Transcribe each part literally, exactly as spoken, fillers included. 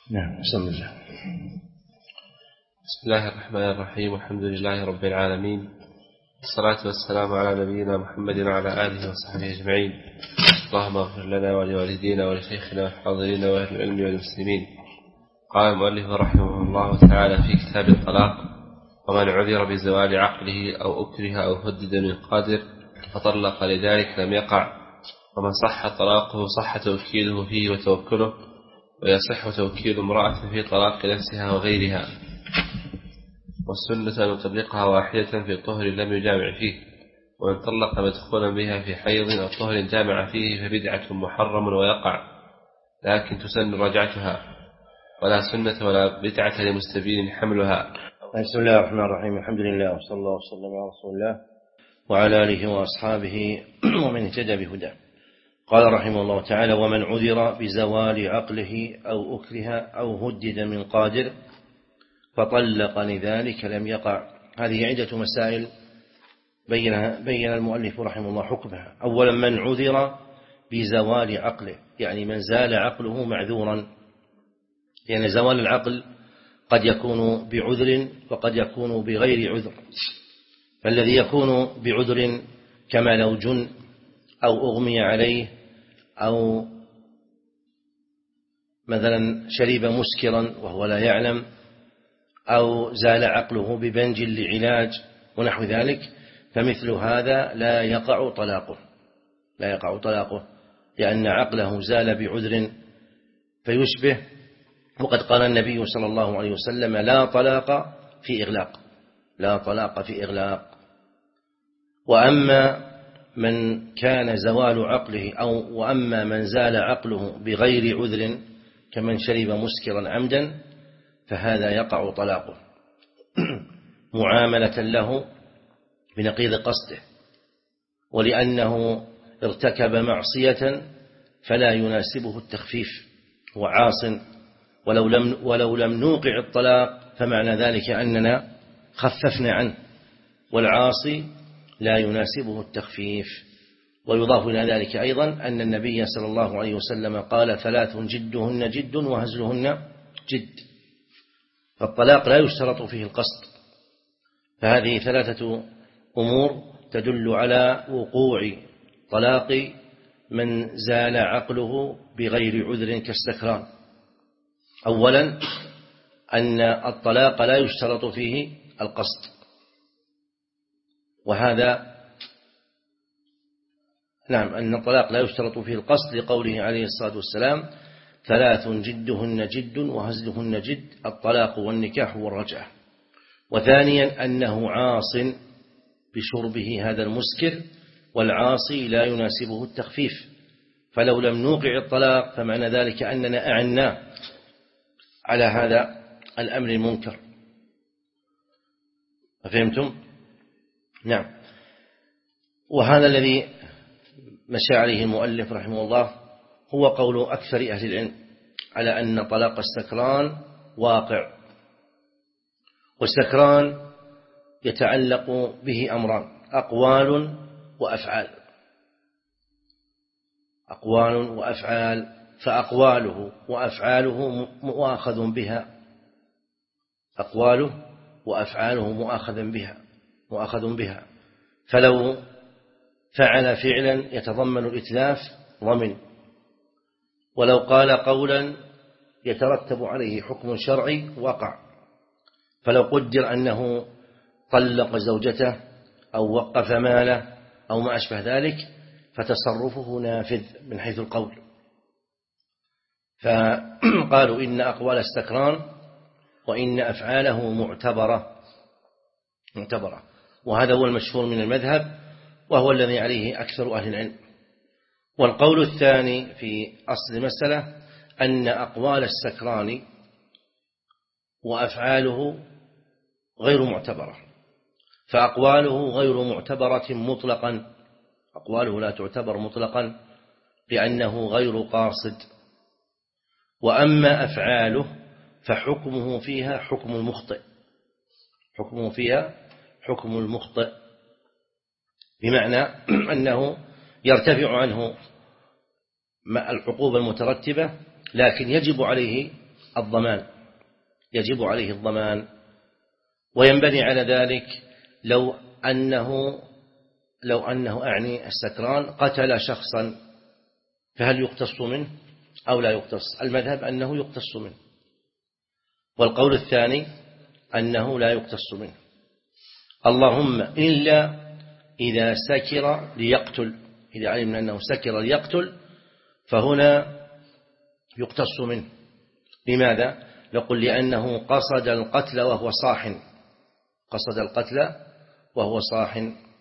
نعم. بسم الله بسم الله الرحمن الرحيم. والحمد لله رب العالمين، الصلاة والسلام على نبينا محمد وعلى آله وصحبه أجمعين. اللهم اغفر لنا ولوالدينا ولشيخنا والحاضرين وأهل العلم والمسلمين. قال المؤلف رحمه الله تعالى في كتاب الطلاق: ومن عذر بزوال عقله أو أكره أو هدد من قادر فطلق لذلك لم يقع، ومن صح طلاقه صح توكيله فيه وتوكله، ويصح توكيل امرأة في طلاق نفسها وغيرها، والسنة أن يطلقها واحدة في طهر لم يجامع فيه، ومن طلق مدخولا بها في حيض أو طهر جامع فيه فبدعة محرم ويقع، لكن تسن رجعتها، ولا سنة ولا بدعة لمستبين حملها. بسم الله الرحمن الرحيم. الحمد لله وصلى الله وسلم على رسول الله وعلى آله وأصحابه ومن اهتدى بهداه. قال رحمه الله تعالى: ومن عذر بزوال عقله أو أكره أو هدد من قادر فطلق لذلك لم يقع. هذه عدة مسائل بين بين المؤلف رحمه الله حكمها. أولا، من عذر بزوال عقله، يعني من زال عقله معذورا، لأن يعني زوال العقل قد يكون بعذر وقد يكون بغير عذر. فالذي يكون بعذر كما لو جن أو أغمي عليه أو مثلا شرب مسكرا وهو لا يعلم، أو زال عقله ببنج لعلاج ونحو ذلك، فمثل هذا لا يقع طلاقه لا يقع طلاقه لأن عقله زال بعذر فيشبه. وقد قال النبي صلى الله عليه وسلم: لا طلاق في إغلاق لا طلاق في إغلاق. وأما من كان زوال عقله أو وأما من زال عقله بغير عذر كمن شرب مسكرا عمدا فهذا يقع طلاقه معاملة له بنقيض قصده، ولأنه ارتكب معصية فلا يناسبه التخفيف، هو عاص، ولو لم, ولو لم نوقع الطلاق فمعنى ذلك أننا خففنا عنه، والعاصي لا يناسبه التخفيف. ويضاف إلى ذلك أيضا أن النبي صلى الله عليه وسلم قال: ثلاث جدهن جد وهزلهن جد. فالطلاق لا يشترط فيه القصد، فهذه ثلاثة أمور تدل على وقوع طلاق من زال عقله بغير عذر كالسكران. أولا، أن الطلاق لا يشترط فيه القصد، وهذا نعم أن الطلاق لا يشترط فيه القصد لقوله عليه الصلاة والسلام: ثلاث جدهن جد وهزلهن جد، الطلاق والنكاح والرجعة. وثانيا، أنه عاص بشربه هذا المسكر، والعاصي لا يناسبه التخفيف، فلو لم نوقع الطلاق فمعنى ذلك أننا أعناه على هذا الأمر المنكر. فهمتم؟ نعم. وهذا الذي مشى عليه المؤلف رحمه الله هو قول أكثر أهل العلم على أن طلاق السكران واقع. والسكران يتعلق به أمران: أقوال وأفعال أقوال وأفعال فأقواله وأفعاله مؤاخذ بها أقواله وأفعاله مؤاخذ بها مؤاخذ بها فلو فعل فعلا يتضمن الإتلاف ضمن، ولو قال قولا يترتب عليه حكم شرعي وقع. فلو قدر أنه طلق زوجته أو وقف ماله أو ما أشبه ذلك فتصرفه نافذ من حيث القول. فقالوا إن أقوال السكران وإن أفعاله معتبرة معتبرة وهذا هو المشهور من المذهب، وهو الذي عليه أكثر أهل العلم. والقول الثاني في أصل المسألة أن أقوال السكران وأفعاله غير معتبرة، فأقواله غير معتبرة مطلقا أقواله لا تعتبر مطلقا لأنه غير قاصد. وأما أفعاله فحكمه فيها حكم المخطئ حكمه فيها حكم المخطئ بمعنى أنه يرتفع عنه العقوبة المترتبة، لكن يجب عليه الضمان، يجب عليه الضمان. وينبني على ذلك لو أنه لو أنه أعني السكران قتل شخصا، فهل يقتص منه أو لا يقتص؟ المذهب أنه يقتص منه، والقول الثاني أنه لا يقتص منه، اللهم إلا إذا سكر ليقتل، إذا علمنا أنه سكر ليقتل فهنا يقتص منه. لماذا؟ نقول لأنه قصد القتل وهو صاح، قصد القتل وهو صاح.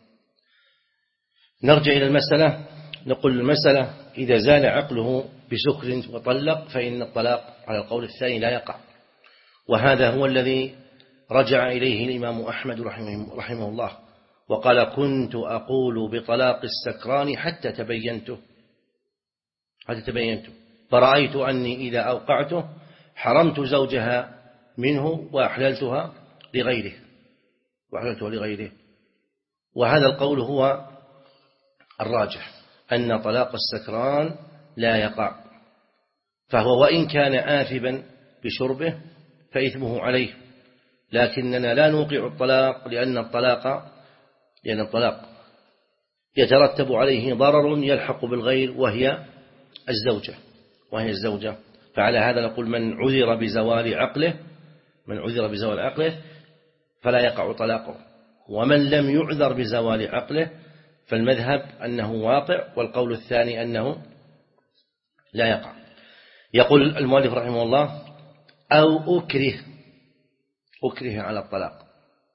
نرجع إلى المسألة، نقول المسألة إذا زال عقله بسكر وطلق فإن الطلاق على القول الثاني لا يقع، وهذا هو الذي رجع إليه الإمام أحمد رحمه, رحمه الله، وقال كنت أقول بطلاق السكران حتى تبينته حتى تبينته فرأيت أني إذا أوقعته حرمت زوجها منه وأحللتها لغيره وأحللتها لغيره وهذا القول هو الراجح، أن طلاق السكران لا يقع، فهو وإن كان آثما بشربه فإثمه عليه، لكننا لا نوقع الطلاق لأن الطلاق لأن الطلاق يترتب عليه ضرر يلحق بالغير وهي الزوجة وهي الزوجة فعلى هذا نقول من عذر بزوال عقله من عذر بزوال عقله فلا يقع طلاقه، ومن لم يعذر بزوال عقله فالمذهب أنه واقع، والقول الثاني أنه لا يقع. يقول المؤلف رحمه الله أو أكره أكره على الطلاق.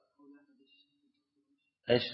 إيش؟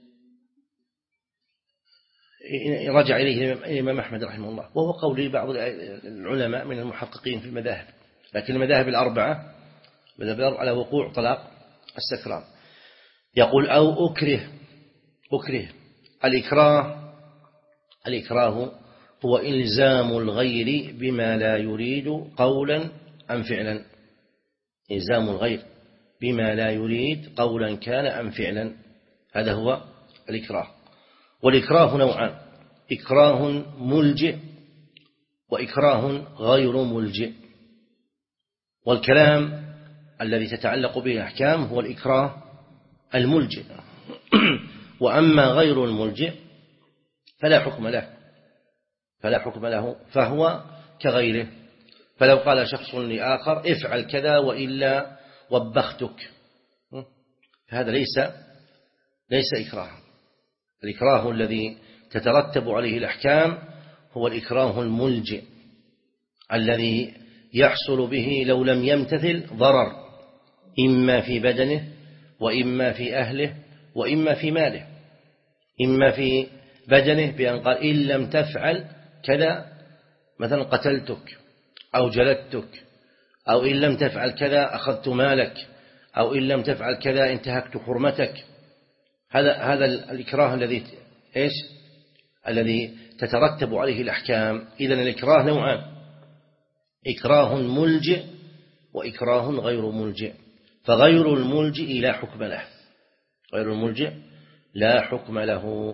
رجع إليه الإمام أحمد رحمه الله، وهو قول بعض العلماء من المحققين في المذاهب، لكن المذاهب الأربعة على وقوع طلاق السكران. يقول أو أكره أكره الإكراه الإكراه هو إلزام الغير بما لا يريد قولا أم فعلا، إلزام الغير بما لا يريد قولا كان أم فعلا، هذا هو الإكراه. والإكراه نوعان، إكراه ملجئ وإكراه غير ملجئ، والكلام الذي تتعلق به الأحكام هو الإكراه الملجئ وأما غير الملجئ فلا حكم له فلا حكم له فهو كغيره. فلو قال شخص لآخر افعل كذا وإلا وبختك، هذا ليس ليس إكراه. الإكراه الذي تترتب عليه الأحكام هو الإكراه الملجئ الذي يحصل به لو لم يمتثل ضرر إما في بدنه وإما في أهله وإما في ماله. إما في بدنه بأن قال إن لم تفعل كذا مثلا قتلتك أو جلدتك، أو إن لم تفعل كذا أخذت مالك، أو إن لم تفعل كذا انتهكت حرمتك. هذا هذا الإكراه الذي إيش الذي تترتب عليه الأحكام. إذن الإكراه نوعان، إكراه ملجئ وإكراه غير ملجئ، فغير الملجئ لا حكم له غير الملجئ لا حكم له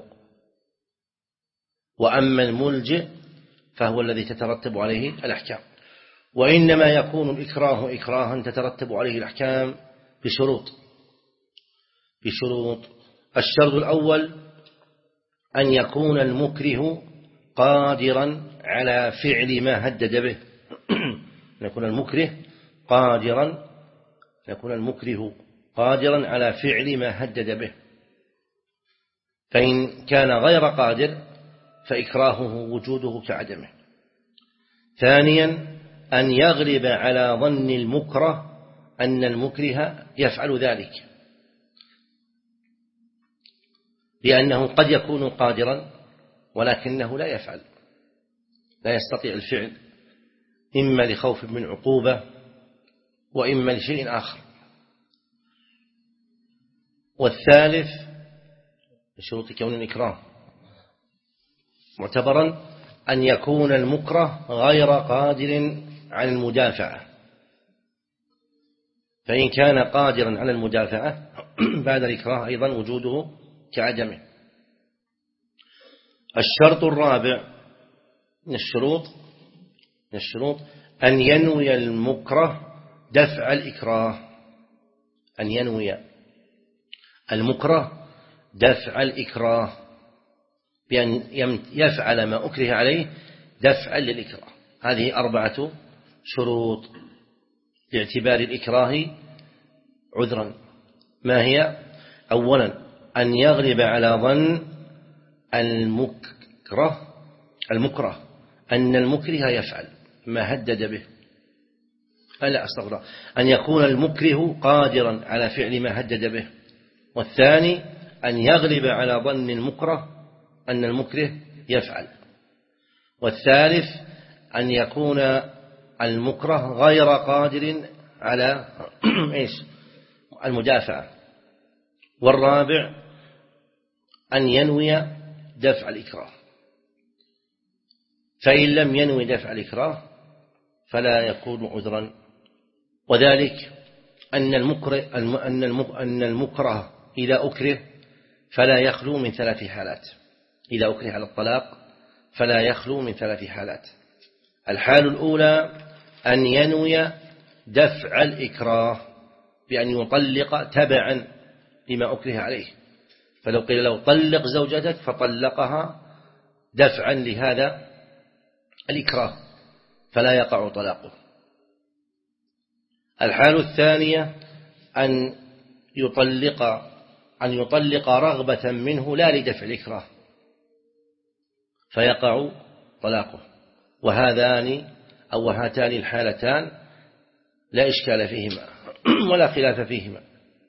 وأما الملجئ فهو الذي تترتب عليه الأحكام. وإنما يكون الإكراه إكراها تترتب عليه الأحكام بشروط بشروط الشرط الأول أن يكون المكره قادرا على فعل ما هدد به أن يكون المكره قادرا يكون المكره قادرا على فعل ما هدد به، فإن كان غير قادر فإكراهه وجوده كعدمه. ثانيا أن يغلب على ظن المكره أن المكره يفعل ذلك، لأنه قد يكون قادرا ولكنه لا يفعل لا يستطيع الفعل، إما لخوف من عقوبة وإما لشيء آخر. والثالث شروط كون الإكراه معتبرا أن يكون المكره غير قادر على المدافعة، فإن كان قادرا على المدافعة بعد الإكراه أيضا وجوده كعدمه. الشرط الرابع من الشروط من الشروط أن ينوي المكره دفع الإكراه، أن ينوي المكره دفع الإكراه بأن يفعل ما أكره عليه دفعا للإكراه. هذه أربعة شروط باعتبار الإكراه عذرا. ما هي؟ أولا أن يغلب على ظن المكره المكره أن المكره يفعل ما هدد به، ألا أستغرب أن يكون المكره قادرا على فعل ما هدد به. والثاني أن يغلب على ظن المكره أن المكره يفعل. والثالث أن يكون المكره غير قادر على إيش؟ المدافعة. والرابع أن ينوي دفع الإكراه، فإن لم ينوي دفع الإكراه فلا يكون عذرا. وذلك أن المكره أن المكره إذا أكره فلا يخلو من ثلاث حالات. إذا أكره على الطلاق فلا يخلو من ثلاث حالات. الحال الأولى أن ينوي دفع الإكراه بأن يطلق تبعا لما أكره عليه، فلو قيل له طلق زوجتك فطلقها دفعا لهذا الإكراه فلا يقع طلاقه. الحال الثانية أن يطلق أن يطلق رغبة منه لا لدفع الإكراه فيقع طلاقه. وهذان أو هاتان الحالتان لا إشكال فيهما ولا خلاف فيهما.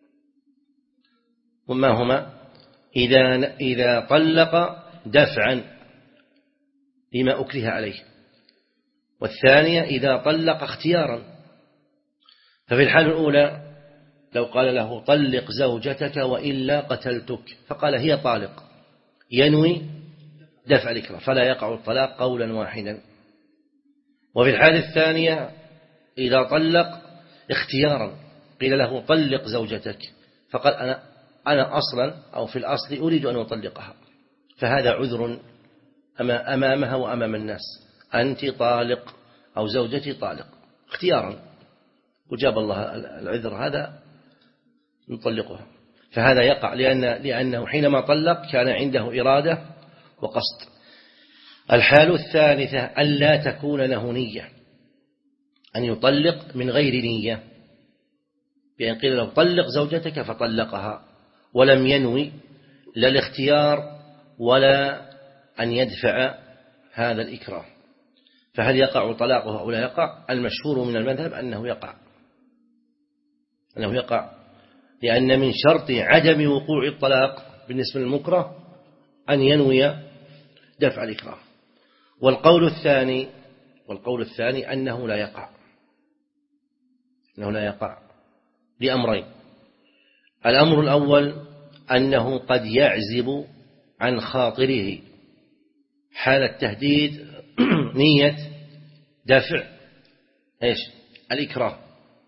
وما هما؟ إذا إذا طلق دفعا لما أكره عليه، والثانية إذا طلق اختيارا. ففي الحال الأولى لو قال له طلق زوجتك وإلا قتلتك فقال هي طالق، ينوي دفع الإكراه فلا يقع الطلاق قولا واحدا. وفي الحالة الثانية إذا طلق اختيارا، قيل له طلق زوجتك فقال أنا أنا أصلا أو في الأصل أريد أن أطلقها، فهذا عذر أمامها وأمام الناس، أنت طالق أو زوجتي طالق اختيارا، وجاب الله العذر هذا نطلقها. فهذا يقع لأن لأنه حينما طلق كان عنده إرادة وقصد. الحال الثالثة ألا تكون له نية، أن يطلق من غير نية، بأن قيل له طلق زوجتك فطلقها ولم ينوي لا الاختيار ولا أن يدفع هذا الإكراه، فهل يقع طلاقه أو لا يقع؟ المشهور من المذهب أنه يقع أنه يقع لأن من شرط عدم وقوع الطلاق بالنسبة للمكره أن ينوي دفع الإكراه. والقول الثاني والقول الثاني أنه لا يقع أنه لا يقع لأمرين. الأمر الأول أنه قد يعزب عن خاطره حال التهديد نية دفع إيش؟ الإكراه،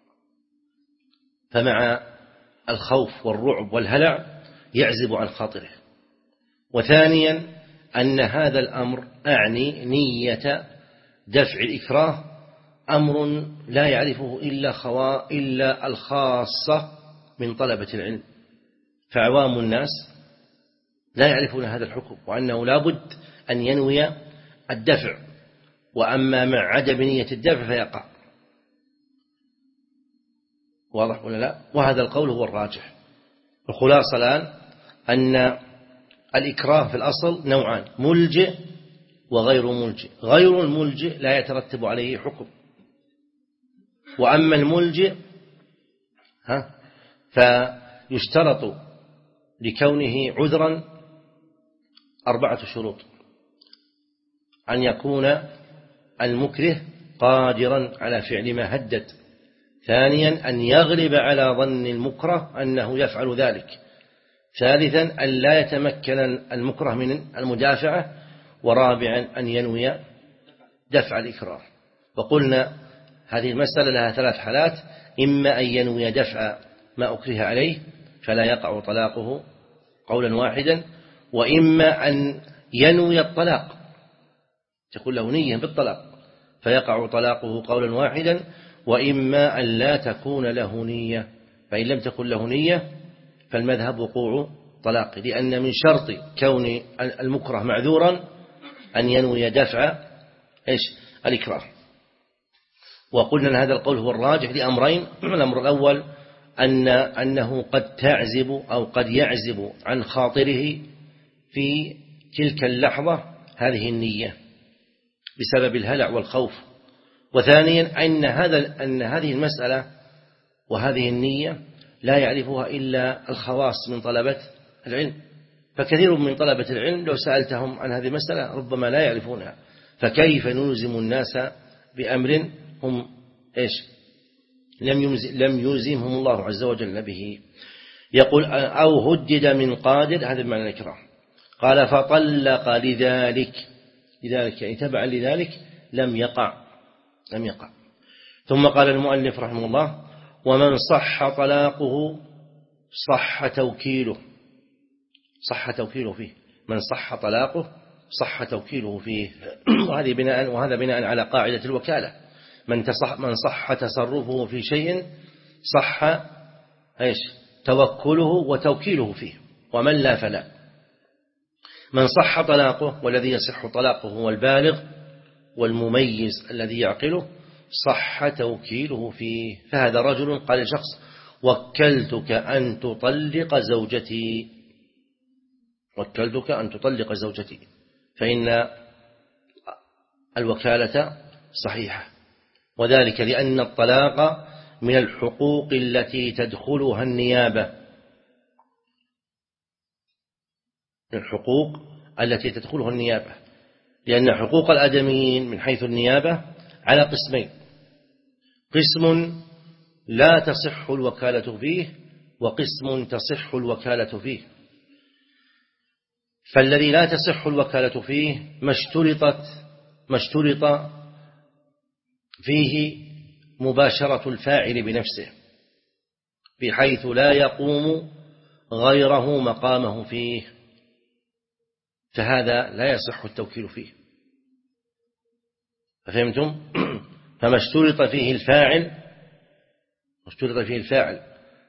فمع الخوف والرعب والهلع يعزب عن خاطره. وثانيا أن هذا الأمر أعني نية دفع الإكراه أمر لا يعرفه إلا خوا إلا الخاصة من طلبة العلم، فعوام الناس لا يعرفون هذا الحكم وأنه لا بد أن ينوي الدفع، وأما مع عدم نية الدفع فيقع. واضح ولا لا؟ وهذا القول هو الراجح. الخلاصة الآن أن الإكراه في الأصل نوعان: ملجئ وغير ملجئ. غير الملجئ لا يترتب عليه حكم، وأما الملجئ ها فيشترط لكونه عذرا أربعة شروط: أن يكون المكره قادرا على فعل ما هدد، ثانيا أن يغلب على ظن المكره أنه يفعل ذلك، ثالثا أن لا يتمكن المكره من المدافعة، ورابعا أن ينوي دفع الإكراه. وقلنا هذه المسألة لها ثلاث حالات: إما أن ينوي دفع ما أكره عليه فلا يقع طلاقه قولا واحدا، وإما أن ينوي الطلاق تكون له نية بالطلاق فيقع طلاقه قولا واحدا، وإما أن لا تكون له نية، فإن لم تكن له نية فالمذهب وقوع طلاق، لأن من شرط كون المكره معذورا أن ينوي دفع إيش الإكراه. وقلنا أن هذا القول هو الراجح لأمرين. الأمر الأول أن أنه قد تعزب أو قد يعزب عن خاطره في تلك اللحظة هذه النية بسبب الهلع والخوف. وثانيا أن هذا أن هذه المسألة وهذه النية لا يعرفها إلا الخواص من طلبة العلم، فكثير من طلبة العلم لو سألتهم عن هذه المسألة ربما لا يعرفونها، فكيف نلزم الناس بأمر هم إيش لم يلزمهم الله عز وجل به. يقول أو هدد من قادر، هذا بمعنى الإكراه. قال فطلق لذلك، لذلك يعني تبعا لذلك لم يقع لم يقع ثم قال المؤلف رحمه الله ومن صح طلاقه صح توكيله، صح توكيله فيه، من صح طلاقه صح توكيله فيه. وهذه بناء وهذا بناء على قاعدة الوكالة، من تصح من صح تصرفه في شيء صح ايش توكله وتوكيله فيه، ومن لا فلا. من صح طلاقه، والذي يصح طلاقه هو البالغ والمميز الذي يعقله، صح توكيله فيه. فهذا رجل قال لشخص وكلتك أن تطلق زوجتي، وكلتك أن تطلق زوجتي، فإن الوكالة صحيحة، وذلك لأن الطلاق من الحقوق التي تدخلها النيابة، من الحقوق التي تدخلها النيابة، لأن حقوق الآدميين من حيث النيابة على قسمين: قسم لا تصح الوكالة فيه، وقسم تصح الوكالة فيه. فالذي لا تصح الوكالة فيه ما اشترطت ما اشترط فيه مباشرة الفاعل بنفسه، بحيث لا يقوم غيره مقامه فيه، فهذا لا يصح التوكيل فيه. فهمتم؟ فما اشترط فيه الفاعل اشترط فيه الفاعل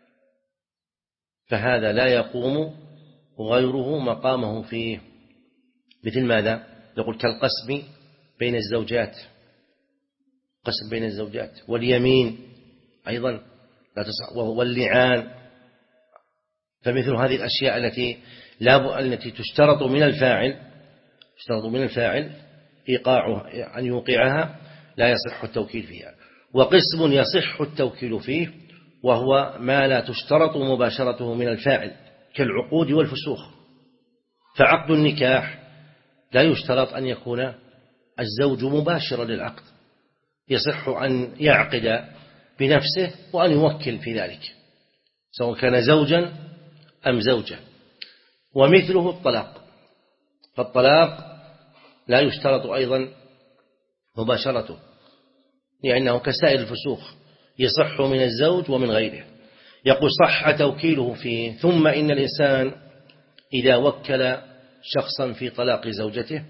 فهذا لا يقوم غيره مقامه فيه. مثل ماذا؟ يقول كالقسم بين الزوجات، قسم بين الزوجات، واليمين أيضا لا تصح، واللعان. فمثل هذه الأشياء التي لا التي تشترط من الفاعل تشترط من الفاعل إيقاعها، أن يوقعها، لا يصح التوكيل فيها. وقسم يصح التوكيل فيه وهو ما لا تشترط مباشرته من الفاعل كالعقود والفسوخ. فعقد النكاح لا يشترط أن يكون الزوج مباشرا للعقد، يصح أن يعقد بنفسه وأن يوكل في ذلك سواء كان زوجا أم زوجة. ومثله الطلاق، فالطلاق لا يشترط أيضا مباشرته، لأنه كسائر الفسوخ يصح من الزوج ومن غيره. يقول صح توكيله فيه. ثم إن الإنسان إذا وكل شخصا في طلاق زوجته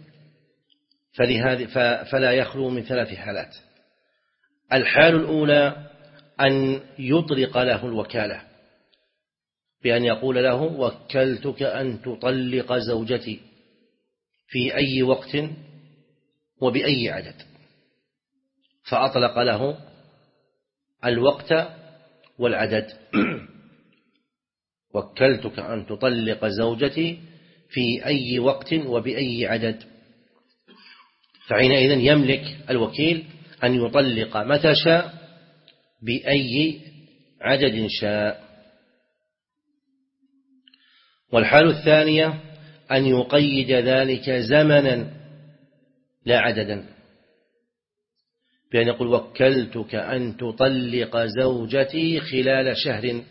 فلا يخلو من ثلاث حالات. الحال الأولى أن يطلق له الوكالة بأن يقول له وكلتك أن تطلق زوجتي في أي وقت وبأي عدد، فأطلق له الوقت والعدد. وكلتك أن تطلق زوجتي في أي وقت وبأي عدد، فحينئذ يملك الوكيل أن يطلق متى شاء بأي عدد شاء. والحال الثانية أن يقيد ذلك زمنا لا عددا، بأن يقول وكلتك أن تطلق زوجتي خلال شهر،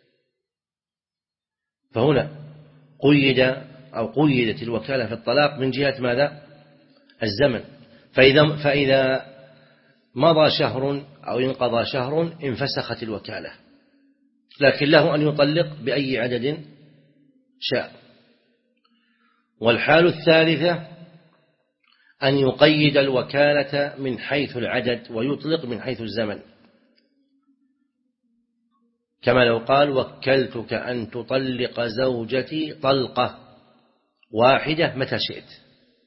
فهنا قيد أو قيدت الوكالة في الطلاق من جهة ماذا؟ الزمن. فإذا, فإذا مضى شهر أو انقضى شهر انفسخت الوكالة، لكن له أن يطلق بأي عدد شاء. والحال الثالثة أن يقيد الوكالة من حيث العدد ويطلق من حيث الزمن، كما لو قال وكلتك أن تطلق زوجتي طلقة واحدة متى شئت.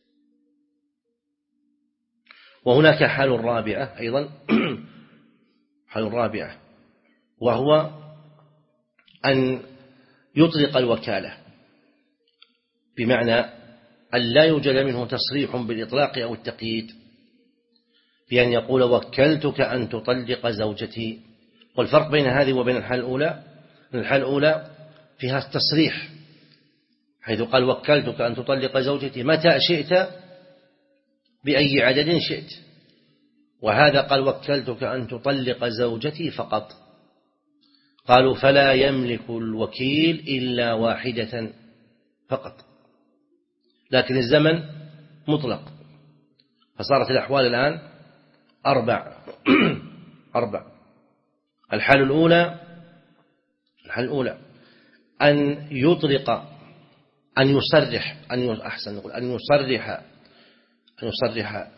وهناك حال رابعة أيضا حال رابعة، وهو أن يطلق الوكالة، بمعنى أن لا يوجد منه تصريح بالإطلاق أو التقييد، بأن يقول وكلتك أن تطلق زوجتي. والفرق بين هذه وبين الحال الأولى، الحال الأولى فيها التصريح، حيث قال وكلتك أن تطلق زوجتي متى شئت بأي عدد شئت، وهذا قال وكلتك أن تطلق زوجتي فقط. قالوا فلا يملك الوكيل إلا واحدة فقط، لكن الزمن مطلق، فصارت الأحوال الآن أربع أربع الحال الأولى الحال الأولى أن يطلق أن يصرح أن أحسن نقول أن يصرح أن يصرح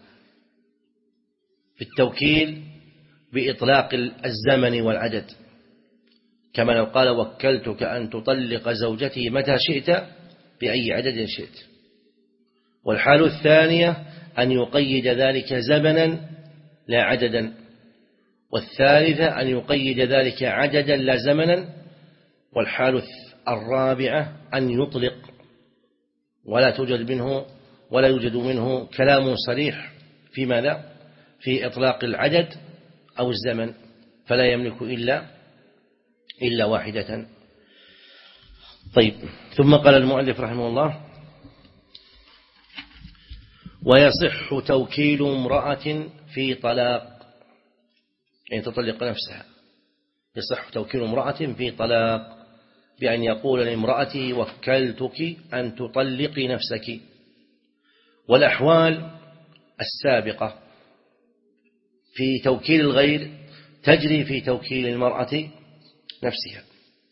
بالتوكيل بإطلاق الزمن والعدد، كما لو قال وكلتك أن تطلق زوجتي متى شئت بأي عدد شئت. والحال الثانية أن يقيد ذلك زمنا لا عددا، والثالثة أن يقيد ذلك عددا لا زمنا. والحال الرابعة أن يطلق ولا توجد منه ولا يوجد منه كلام صريح في ماذا؟ في إطلاق العدد أو الزمن، فلا يملك إلا إلا واحدة. طيب، ثم قال المؤلف رحمه الله ويصح توكيل امرأة في طلاق، يعني تطلق نفسها، يصح توكيل امرأة في طلاق بأن يقول لامرأته وكلتك أن تطلقي نفسك. والأحوال السابقة في توكيل الغير تجري في توكيل المرأة نفسها،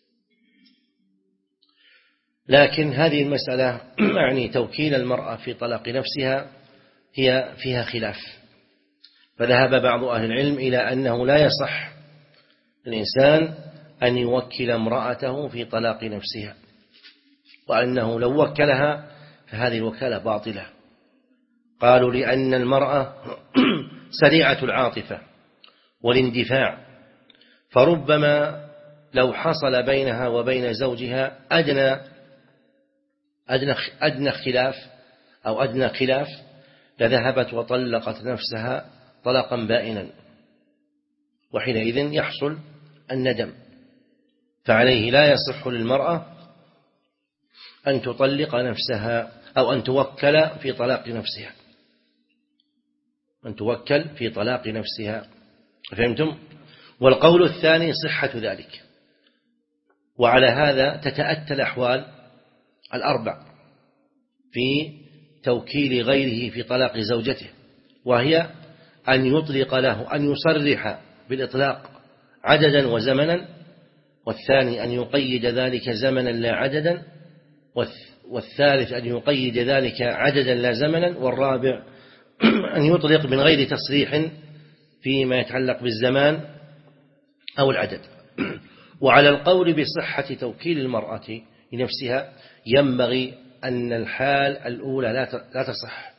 لكن هذه المسألة يعني توكيل المرأة في طلاق نفسها هي فيها خلاف، فذهب بعض أهل العلم إلى أنه لا يصح الإنسان أن يوكل امرأته في طلاق نفسها، وأنه لو وكلها فهذه الوكالة باطلة. قالوا لأن المرأة سريعة العاطفة والاندفاع، فربما لو حصل بينها وبين زوجها أدنى أدنى أدنى خلاف أو أدنى خلاف لذهبت وطلقت نفسها طلاقا بائنا، وحينئذ يحصل الندم. فعليه لا يصح للمرأة أن تطلق نفسها أو أن توكل في طلاق نفسها أن توكل في طلاق نفسها. فهمتم؟ والقول الثاني صحة ذلك، وعلى هذا تتأتى الأحوال الأربع في توكيل غيره في طلاق زوجته، وهي أن يطلق له أن يصرح بالإطلاق عددا وزمنا، والثاني أن يقيد ذلك زمنا لا عددا، والثالث أن يقيد ذلك عددا لا زمنا، والرابع أن يطلق من غير تصريح فيما يتعلق بالزمان أو العدد. وعلى القول بصحة توكيل المرأة لنفسها ينبغي أن الحال الأولى لا تصح.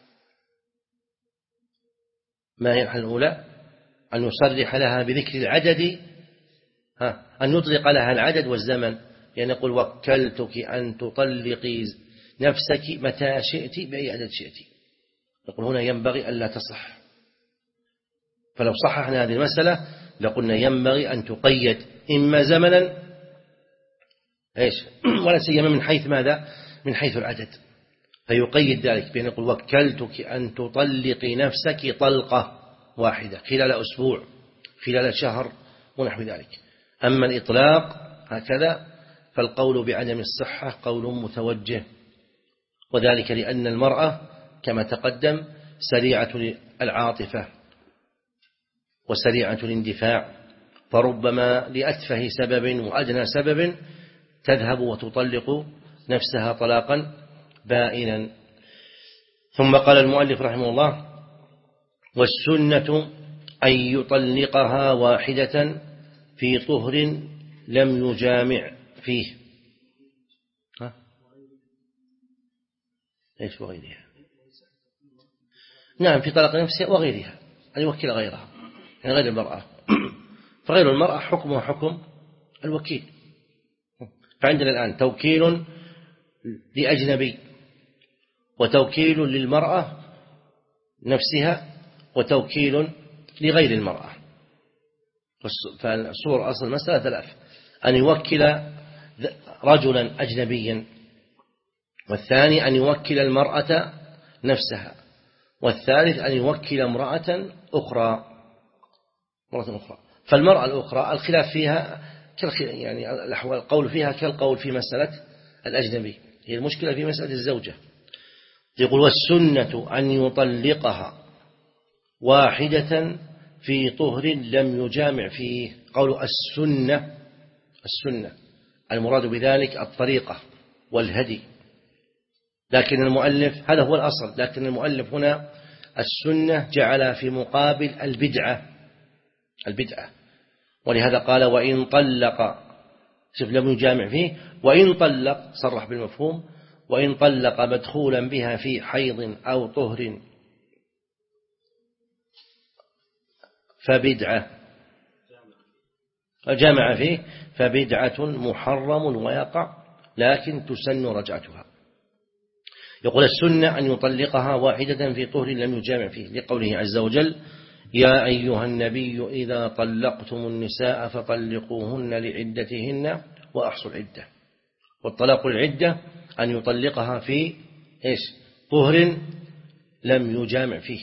ما هي الحال الأولى؟ أن يصرح لها بذكر العدد، ها أن يطلق لها العدد والزمن، يعني يقول وكلتك أن تطلقي نفسك متى شئت بأي عدد شئت. يقول هنا ينبغي ألا تصح. فلو صححنا هذه المسألة لقلنا ينبغي أن تقيد إما زمنا إيش ولا سيما من حيث ماذا؟ من حيث العدد، فيقيد ذلك بأن يقول وكلتك أن تطلقي نفسك طلقة واحدة خلال أسبوع خلال شهر ونحو ذلك. أما الإطلاق هكذا فالقول بعدم الصحة قول متوجه، وذلك لأن المرأة كما تقدم سريعة العاطفة وسريعة الاندفاع، فربما لأتفه سبب وأدنى سبب تذهب وتطلق نفسها طلاقا بائنا. ثم قال المؤلف رحمه الله: والسنة أن يطلقها واحدة في طهر لم يجامع فيه. ها؟ إيش وغيرها؟ نعم، في طلاق نفسها وغيرها، أن يوكل غيرها، يعني غير المرأة. فغير المرأة حكمها حكم الوكيل. فعندنا الآن توكيل لأجنبي، وتوكيل للمرأة نفسها، وتوكيل لغير المرأة. فالصور أصل المسألة ثلاث: أن يوكل رجلا أجنبيا، والثاني أن يوكل المرأة نفسها، والثالث أن يوكل امرأة أخرى مرة أخرى. فالمرأة الأخرى الخلاف فيها يعني الأحوال القول فيها كالقول في مسألة الأجنبي، هي المشكلة في مسألة الزوجة. يقول: والسنة أن يطلقها واحدة في طهر لم يجامع فيه. قول السنة، السنة المراد بذلك الطريقة والهدي، لكن المؤلف هذا هو الأصل، لكن المؤلف هنا السنة جعل في مقابل البدعة، البدعة، ولهذا قال: وإن طلق، شوف لم يجامع فيه، وإن طلق صرح بالمفهوم، وإن طلق مدخولا بها في حيض أو طهر فبدعة، جامع فيه فبدعة محرم ويقع، لكن تسن رجعتها. يقول: السنة أن يطلقها واحدة في طهر لم يجامع فيه، لقوله عز وجل: يا أيها النبي إذا طلقتم النساء فطلقوهن لعدتهن وأحصوا العدة. والطلاق العدة أن يطلقها في إيش؟ طهر لم يجامع فيه.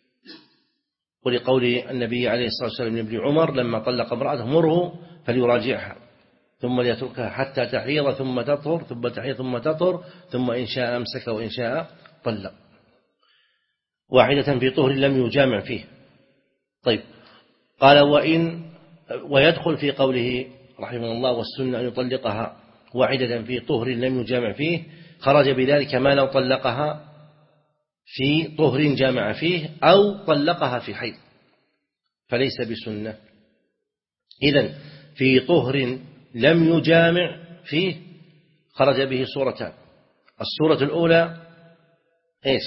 ولقول النبي عليه الصلاة والسلام لابن عمر لما طلق امرأته: مره فليراجعها ثم ليتركها حتى تحيض ثم تطهر ثم تحيض ثم تطهر ثم إن شاء أمسك وإن شاء طلق. واحدة في طهر لم يجامع فيه. طيب، قال: وإن ويدخل في قوله رحمه الله: والسنة أن يطلقها واحدة في طهر لم يجامع فيه، خرج بذلك ما لو طلقها في طهر جامع فيه أو طلقها في حيض، فليس بسنة. إذن في طهر لم يجامع فيه خرج به صورتان: الصورة الأولى إيش؟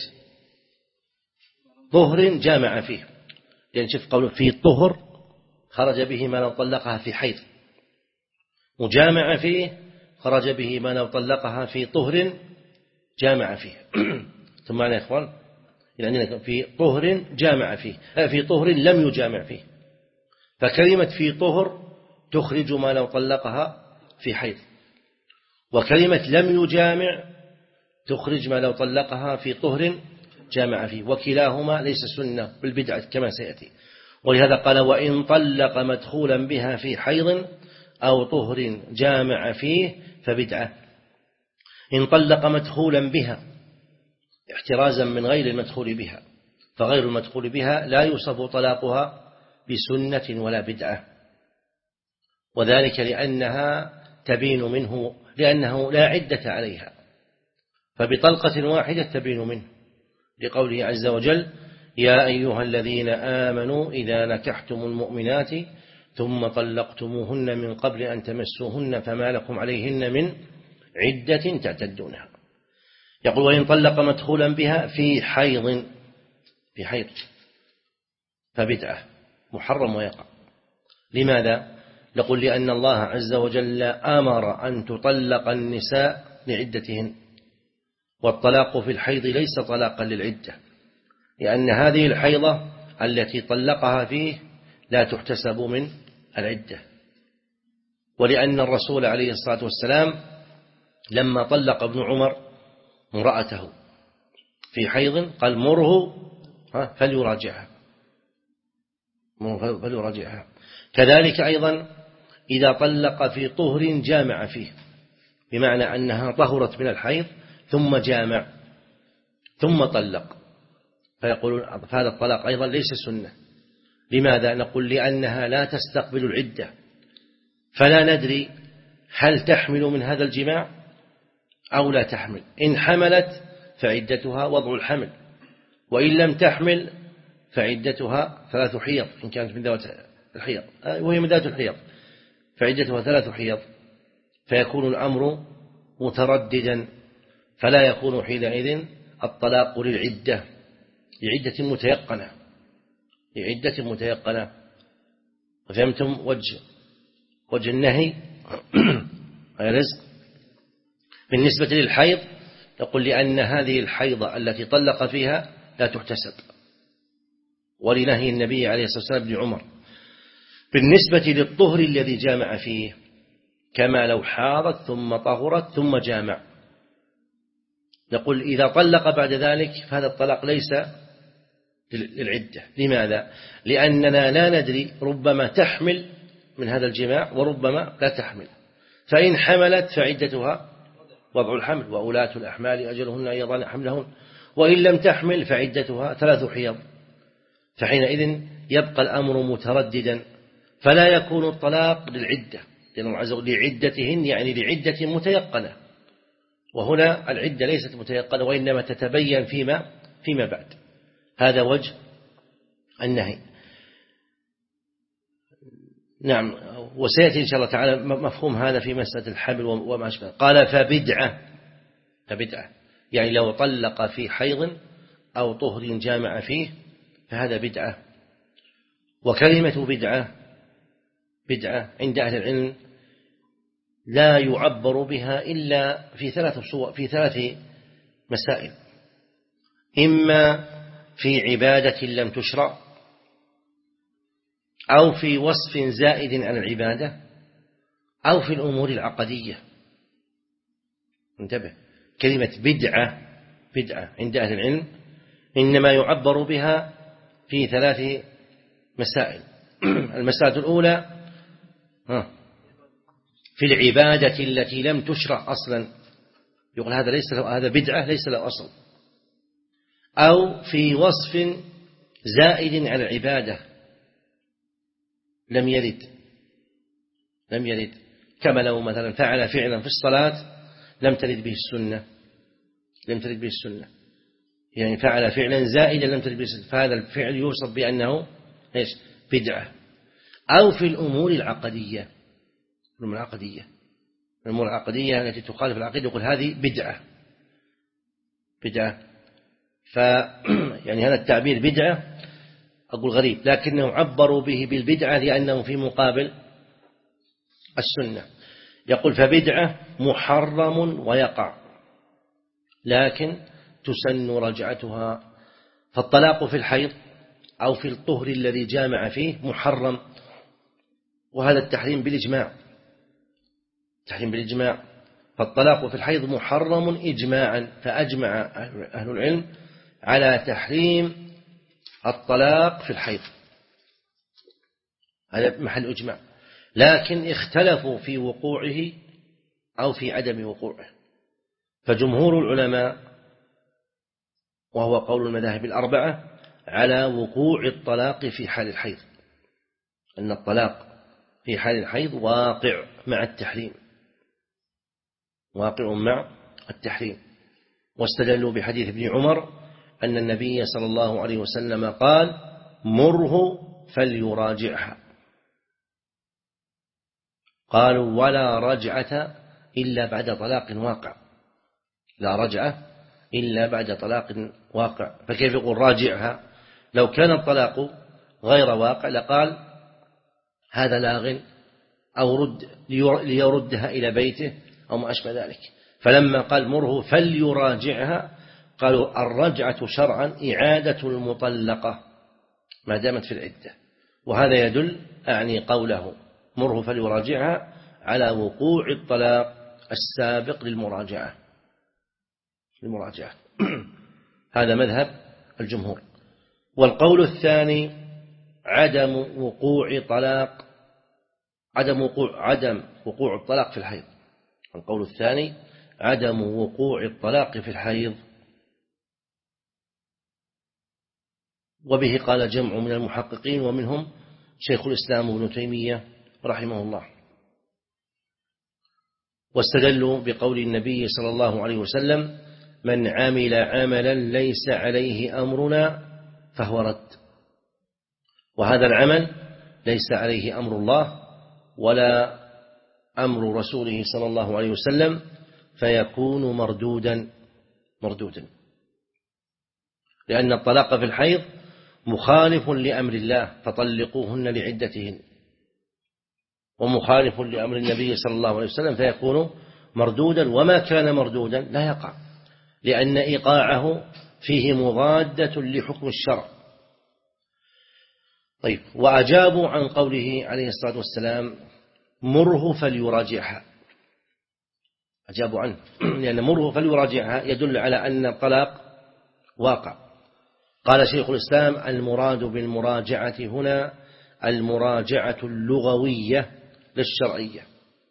طهر جامع فيه، يعني شوف قوله في طهر خرج به ما لو طلقها في حيض، مجامع فيه خرج به ما لو طلقها في طهر جامع فيه. ثم معنا يا إخوان، يعني في طهر جامع فيه، في طهر لم يجامع فيه، فكلمة في طهر تخرج ما لو طلقها في حيض، وكلمة لم يجامع تخرج ما لو طلقها في طهر جامع فيه، وكلاهما ليس سنة بالبدعة كما سيأتي. ولهذا قال: وإن طلق مدخولا بها في حيض أو طهر جامع فيه فبدعة. إن طلق مدخولا بها احترازا من غير المدخول بها، فغير المدخول بها لا يوصف طلاقها بسنة ولا بدعة، وذلك لأنها تبين منه، لأنه لا عدة عليها، فبطلقة واحدة تبين منه، لقوله عز وجل: يا أيها الذين آمنوا إذا نكحتم المؤمنات ثم طلقتموهن من قبل أن تمسوهن فما لكم عليهن من عدة تعتدونها. يقول: وإن طلق مدخولا بها في حيض، في حيض فبدعة محرم ويقع. لماذا؟ نقول: لأن الله عز وجل أمر أن تطلق النساء لعدتهن، والطلاق في الحيض ليس طلاقا للعدة، لأن هذه الحيضة التي طلقها فيه لا تحتسب من العدة. ولأن الرسول عليه الصلاة والسلام لما طلق ابن عمر امرأته في حيض قال: مره فليراجعها، فليراجعها. كذلك أيضا إذا طلق في طهر جامع فيه، بمعنى أنها طهرت من الحيض ثم جامع ثم طلق، فيقولون هذا الطلاق أيضا ليس سنة. لماذا؟ نقول: لأنها لا تستقبل العدة، فلا ندري هل تحمل من هذا الجماع أو لا تحمل. إن حملت فعدتها وضع الحمل، وإن لم تحمل فعدتها ثلاث حيض إن كانت من ذوات الحيض، وهي من ذات الحيض فعدتها ثلاث حيض، فيكون الأمر مترددا، فلا يكون حينئذ الطلاق للعدة لعدة متيقنة لعدة متيقنة. فهمتم وجه وجه النهي؟ رزق. بالنسبة للحيض يقول لأن هذه الحيضة التي طلق فيها لا تحتسب، ولنهي النبي عليه الصلاة والسلام ابن عمر. بالنسبة للطهر الذي جامع فيه كما لو حاضت ثم طهرت ثم جامع، نقول إذا طلق بعد ذلك فهذا الطلاق ليس للعدة. لماذا؟ لأننا لا ندري، ربما تحمل من هذا الجماع وربما لا تحمل، فإن حملت فعدتها وضع الحمل، وأولاة الأحمال أجلهن أن يضعن حملهن، وإن لم تحمل فعدتها ثلاث حيض، فحينئذ يبقى الأمر مترددا، فلا يكون الطلاق للعدة، لعدتهن يعني لعدة متيقنة، وهنا العدة ليست متيقنة وإنما تتبين فيما فيما بعد. هذا وجه النهي. نعم، وسيأتي إن شاء الله تعالى مفهوم هذا في مسألة الحمل وما أشبه. قال فبدعة فبدعة يعني لو طلق في حيض أو طهر جامع فيه فهذا بدعة. وكلمة بدعة بدعة عند أهل العلم لا يعبر بها إلا في ثلاث صور في ثلاث مسائل: إما في عبادة لم تشرع، أو في وصف زائد عن العبادة، أو في الأمور العقدية. انتبه، كلمة بدعة بدعة عند أهل العلم إنما يعبر بها في ثلاث مسائل. المسألة الأولى في العبادة التي لم تشرع أصلا، يقول هذا ليس له هذا بدعة ليس له أصل، أو في وصف زائد على العبادة لم يرد لم يرد كما لو مثلا فعل فعلا في الصلاة لم ترد به السنة لم ترد به السنة يعني فعل فعلا زائدا لم ترد به السنة، فهذا الفعل يوصف بأنه إيش؟ بدعة. أو في الأمور العقدية الأمور العقدية الأمور العقدية التي تخالف العقيدة، يقول هذه بدعة بدعة ف يعني هذا التعبير بدعة أقول غريب، لكنه عبروا به بالبدعة لأنه في مقابل السنة. يقول فبدعة محرم ويقع، لكن تسن رجعتها. فالطلاق في الحيض أو في الطهر الذي جامع فيه محرم، وهذا التحريم بالإجماع تحريم بالإجماع. فالطلاق في الحيض محرم إجماعا، فأجمع أهل العلم على تحريم الطلاق في الحيض، هذا محل إجماع، لكن اختلفوا في وقوعه أو في عدم وقوعه. فجمهور العلماء وهو قول المذاهب الأربعة على وقوع الطلاق في حال الحيض، أن الطلاق في حال الحيض واقع مع التحريم واقع مع التحريم واستدلوا بحديث ابن عمر أن النبي صلى الله عليه وسلم قال مره فليراجعها. قالوا ولا رجعة إلا بعد طلاق واقع، لا رجعة إلا بعد طلاق واقع، فكيف يقول راجعها؟ لو كان الطلاق غير واقع لقال هذا لاغ أو رد ليردها إلى بيته أو ما أشبه ذلك. فلما قال مره فليراجعها قالوا الرجعة شرعا إعادة المطلقة ما دامت في العدة، وهذا يدل أعني قوله مره فليراجعها على وقوع الطلاق السابق للمراجعة للمراجعة هذا مذهب الجمهور. والقول الثاني عدم وقوع طلاق عدم وقوع عدم وقوع الطلاق في الحيض. القول الثاني عدم وقوع الطلاق في الحيض، وبه قال جمع من المحققين ومنهم شيخ الإسلام ابن تيمية رحمه الله. واستدلوا بقول النبي صلى الله عليه وسلم من عمل عملا ليس عليه أمرنا فهو رد. وهذا العمل ليس عليه أمر الله ولا أمر رسوله صلى الله عليه وسلم فيكون مردودا مردودا لأن الطلاق في الحيض مخالف لأمر الله فطلقوهن لعدتهن، ومخالف لأمر النبي صلى الله عليه وسلم فيكون مردودا، وما كان مردودا لا يقع لأن إيقاعه فيه مضادة لحكم الشرع. طيب، وأجابوا عن قوله عليه الصلاة والسلام مره فليراجعها، أجابوا عنه لأن مره فليراجعها يدل على أن الطلاق واقع. قال شيخ الإسلام المراد بالمراجعة هنا المراجعة اللغوية للشرعية.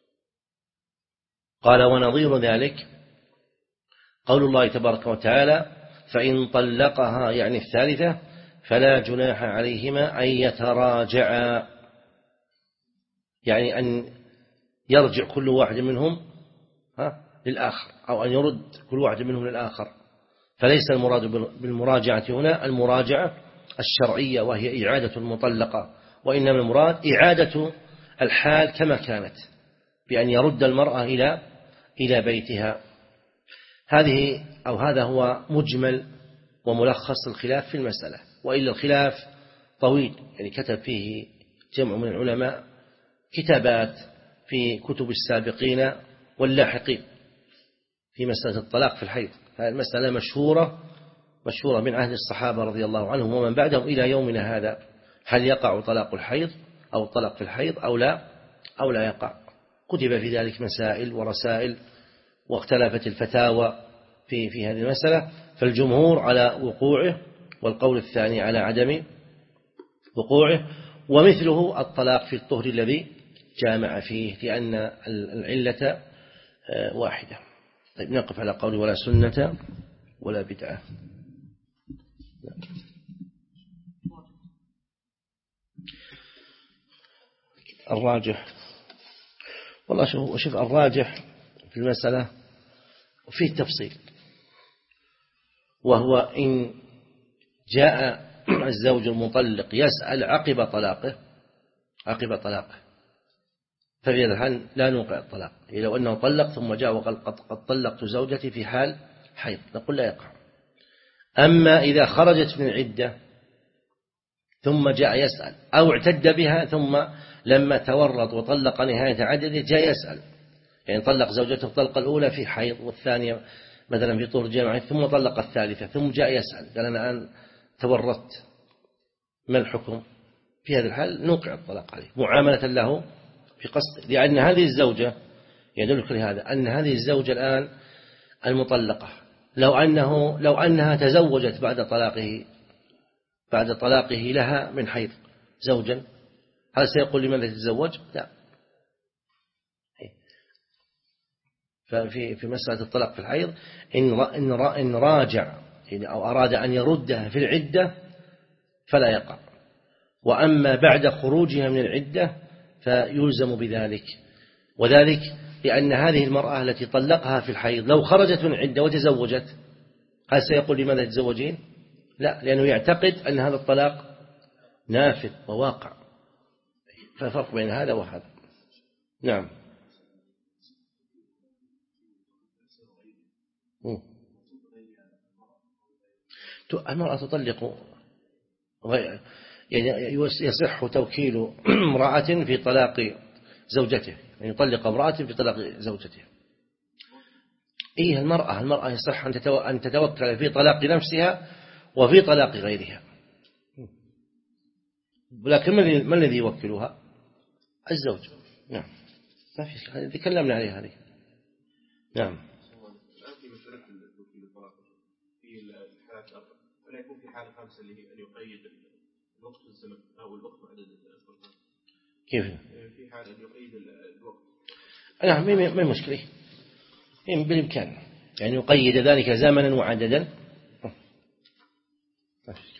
قال ونظير ذلك قول الله تبارك وتعالى فإن طلقها يعني الثالثة فلا جناح عليهما أن يتراجعا، يعني أن يرجع كل واحد منهم للآخر أو أن يرد كل واحد منهم للآخر. فليس المراد بالمراجعة هنا المراجعة الشرعية وهي إعادة المطلقة، وإنما المراد إعادة الحال كما كانت بأن يرد المرأة إلى إلى بيتها. هذه أو هذا هو مجمل وملخص الخلاف في المسألة، وإلا الخلاف طويل، يعني كتب فيه جمع من العلماء كتابات في كتب السابقين واللاحقين في مسألة الطلاق في الحيض. هذه المسألة مشهورة مشهورة من عهد الصحابة رضي الله عنهم ومن بعدهم إلى يومنا هذا، هل يقع طلاق الحيض أو الطلاق في الحيض أو لا أو لا يقع. كتب في ذلك مسائل ورسائل واختلفت الفتاوى في في هذه المسألة، فالجمهور على وقوعه والقول الثاني على عدم وقوعه، ومثله الطلاق في الطهر الذي جامع فيه لأن العلة واحدة. طيب، نقف على قول ولا سنة ولا بدعة. الراجح والله شوف, شوف الراجح في المسألة وفيه تفصيل، وهو إن جاء الزوج المطلق يسأل عقب طلاقه عقب طلاقه ففي هذا الحال لا نوقع الطلاق. لو أنه طلق ثم جاء وقال قد طلقت زوجتي في حال حيض نقول لا يقع. أما إذا خرجت من العدة ثم جاء يسأل أو اعتد بها ثم لما تورط وطلق نهاية عدده جاء يسأل، يعني طلق زوجته الطلقة الأولى في حيض والثانية مثلا في طهر جماعي ثم طلق الثالثة ثم جاء يسأل قال أنا الآن تورطت ما الحكم؟ في هذا الحال نوقع الطلاق عليه معاملة له في قصد، لأن هذه الزوجة يدلك لهذا أن هذه الزوجة الآن المطلقة لو أنه لو أنها تزوجت بعد طلاقه بعد طلاقه لها من حيض زوجا، هل سيقول لماذا تتزوج؟ لا. ففي في مسألة الطلاق في الحيض إن إن راجع أو أراد أن يردها في العدة فلا يقع، وأما بعد خروجها من العدة فيلزم بذلك، وذلك لأن هذه المرأة التي طلقها في الحيض لو خرجت من العدة وتزوجت هل سيقول لماذا تتزوجين؟ لا، لأنه يعتقد أن هذا الطلاق نافذ وواقع، ففرق بين هذا وهذا. نعم. المرأة تطلق يعني يصح توكيل امرأة في طلاق زوجته، يعني يطلق امرأة في طلاق زوجته. إيه المرأة المرأة يصح أن تتوكل في طلاق نفسها وفي طلاق غيرها، ولكن من الذي يوكلها؟ الزوج. نعم، ما في هذه تكلمنا عليها هذه. نعم. ولا يكون في حالة خامسة اللي هي أن يقيد الوقت والزمن أو الوقت وعدد الفرقان. كيف؟ في حالة أن يقيد الوقت. نعم، ما مشكلة، بالإمكان يعني يقيد ذلك زمنا وعددا.